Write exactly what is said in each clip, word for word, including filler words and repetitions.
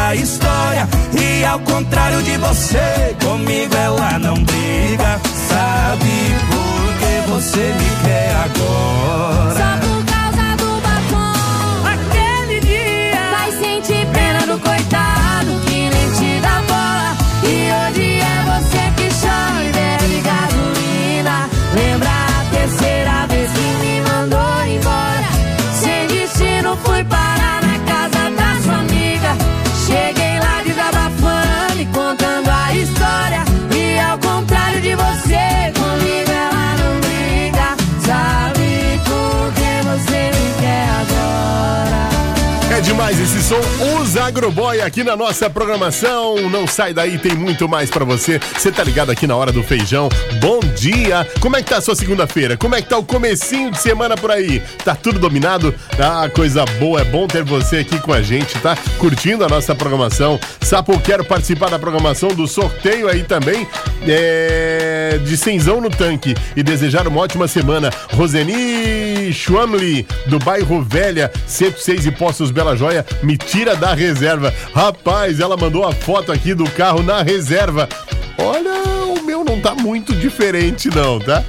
a história. E ao contrário de você, comigo ela não briga. Sabe por que você me quer agora? Só por causa do batom. Aquele dia vai sentir pena do coitado que nem te dá bola. E hoje é você que chora e bebe gasolina. Lembra a terceira vez que me mandou embora? Sem destino fui parar na casa da sua amiga. Cheguei lá desabafando e contando a história. E ao contrário de você, comigo ela não briga. Sabe por que você me quer agora? É demais esse som, os Agroboy aqui na nossa programação. Não sai daí, tem muito mais pra você. Você tá ligado aqui na Hora do Feijão. Bom dia! Como é que tá a sua segunda-feira? Como é que tá o comecinho de semana por aí? Tá tudo dominado? Ah, coisa boa, é bom ter você aqui com a gente, tá? Curtindo a nossa programação. Sapo, quero participar da programação do sorteio aí também, é... de cenzão no tanque, e desejar uma ótima semana. Roseni Schwamli, do bairro Velha, cento e seis e Poços Bela Joia, me tira da reserva. Rapaz, ela mandou a foto aqui do carro na reserva. Olha, o meu não tá muito diferente não, tá?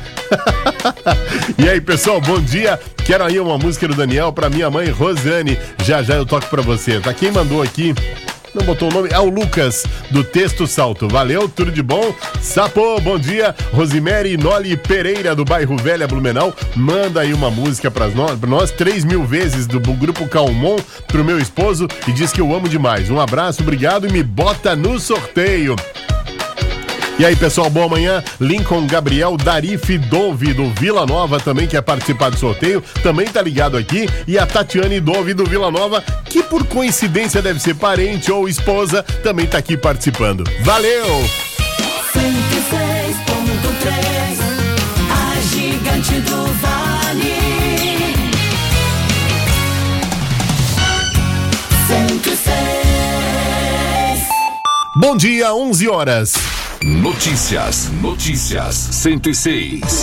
E aí, pessoal, bom dia. Quero aí uma música do Daniel pra minha mãe Rosane. Já já eu toco pra você, tá? Quem mandou aqui, não botou o nome, é o Lucas, do Texto Salto. Valeu, tudo de bom? Sapo, bom dia. Rosemary Noli Pereira, do bairro Velha, Blumenau, manda aí uma música pra nós, pra nós três mil vezes, do grupo Calmon, pro meu esposo, e diz que eu amo demais. Um abraço, obrigado, e me bota no sorteio. E aí, pessoal, boa manhã. Lincoln Gabriel Darif Dove, do Vila Nova, também quer participar do sorteio, também tá ligado aqui. E a Tatiane Dove, do Vila Nova, que por coincidência deve ser parente ou esposa, também tá aqui participando. Valeu! cento e seis ponto três, a gigante do vale. cento e seis. Bom dia, onze horas. Notícias, notícias, cento e seis.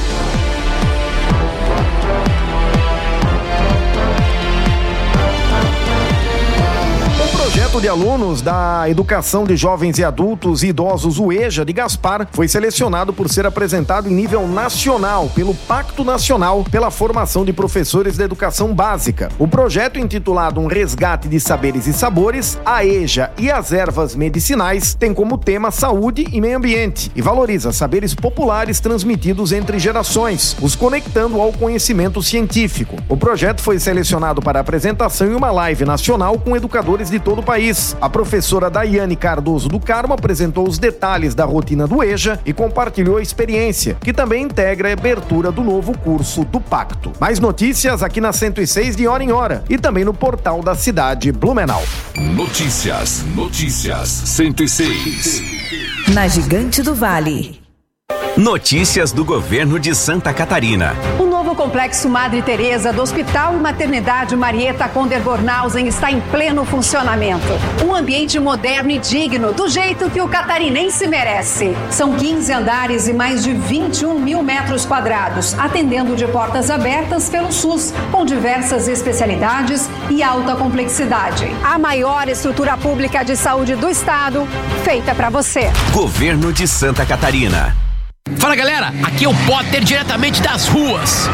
O projeto de alunos da Educação de Jovens e Adultos e Idosos, o EJA, de Gaspar, foi selecionado por ser apresentado em nível nacional pelo Pacto Nacional pela Formação de Professores da Educação Básica. O projeto, intitulado Um Resgate de Saberes e Sabores, a EJA e as Ervas Medicinais, tem como tema saúde e meio ambiente e valoriza saberes populares transmitidos entre gerações, os conectando ao conhecimento científico. O projeto foi selecionado para apresentação em uma live nacional com educadores de todo o país. A professora Daiane Cardoso do Carmo apresentou os detalhes da rotina do EJA e compartilhou a experiência, que também integra a abertura do novo curso do Pacto. Mais notícias aqui na cento e seis de hora em hora e também no portal da cidade Blumenau. Notícias, notícias, cento e seis. Na Gigante do Vale. Notícias do governo de Santa Catarina. O novo complexo Madre Teresa do Hospital e Maternidade Marieta Conder Bornhausen está em pleno funcionamento. Um ambiente moderno e digno, do jeito que o catarinense merece. São quinze andares e mais de vinte e um mil metros quadrados, atendendo de portas abertas pelo SUS, com diversas especialidades e alta complexidade. A maior estrutura pública de saúde do estado, feita para você. Governo de Santa Catarina. Fala, galera, aqui é o Potter, diretamente das ruas,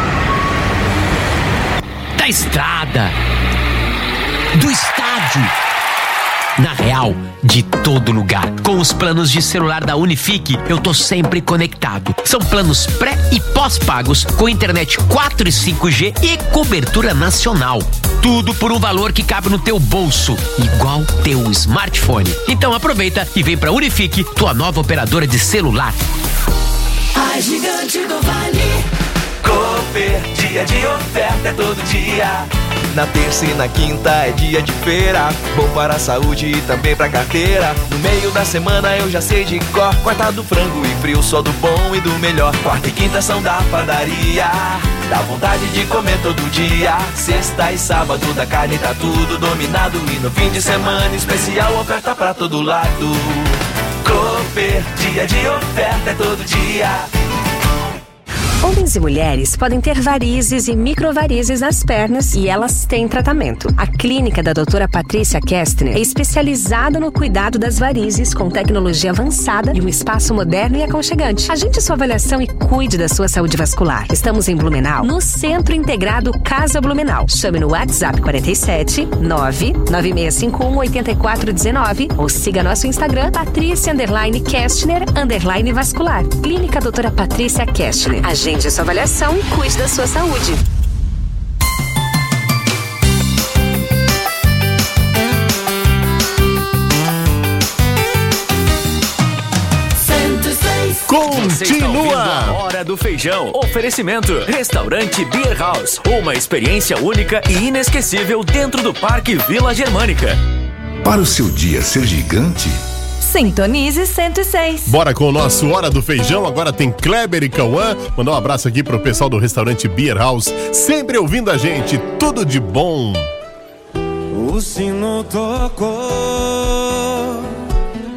da estrada, do estádio, na real, de todo lugar. Com os planos de celular da Unifique, eu tô sempre conectado. São planos pré e pós-pagos, com internet quatro e cinco G e cobertura nacional. Tudo por um valor que cabe no teu bolso, igual teu smartphone. Então aproveita e vem pra Unifique, tua nova operadora de celular. A gigante do vale. Cooper, dia de oferta é todo dia. Na terça e na quinta é dia de feira. Bom para a saúde e também pra carteira. No meio da semana eu já sei de cor. Quarta do frango e frio, só do bom e do melhor. Quarta e quinta são da padaria. Dá vontade de comer todo dia. Sexta e sábado da carne tá tudo dominado. E no fim de semana especial oferta pra todo lado. Cooper, dia de oferta é todo dia. Homens e mulheres podem ter varizes e microvarizes nas pernas e elas têm tratamento. A clínica da doutora Patrícia Kestner é especializada no cuidado das varizes com tecnologia avançada e um espaço moderno e aconchegante. Agende sua avaliação e cuide da sua saúde vascular. Estamos em Blumenau, no Centro Integrado Casa Blumenau. Chame no WhatsApp quarenta e sete, nove nove seis cinco um, oito quatro um nove ou siga nosso Instagram Patrícia underline Kestner underline vascular. Clínica doutora Patrícia Kestner. Agende sua avaliação e cuide da sua saúde. Continua a Hora do Feijão. Oferecimento Restaurante Beer House, uma experiência única e inesquecível dentro do Parque Vila Germânica. Para o seu dia ser gigante, sintonize cento e seis. Bora com o nosso Hora do Feijão. Agora tem Kleber e Cauã. Mandar um abraço aqui pro pessoal do Restaurante Beer House, sempre ouvindo a gente. Tudo de bom. O sino tocou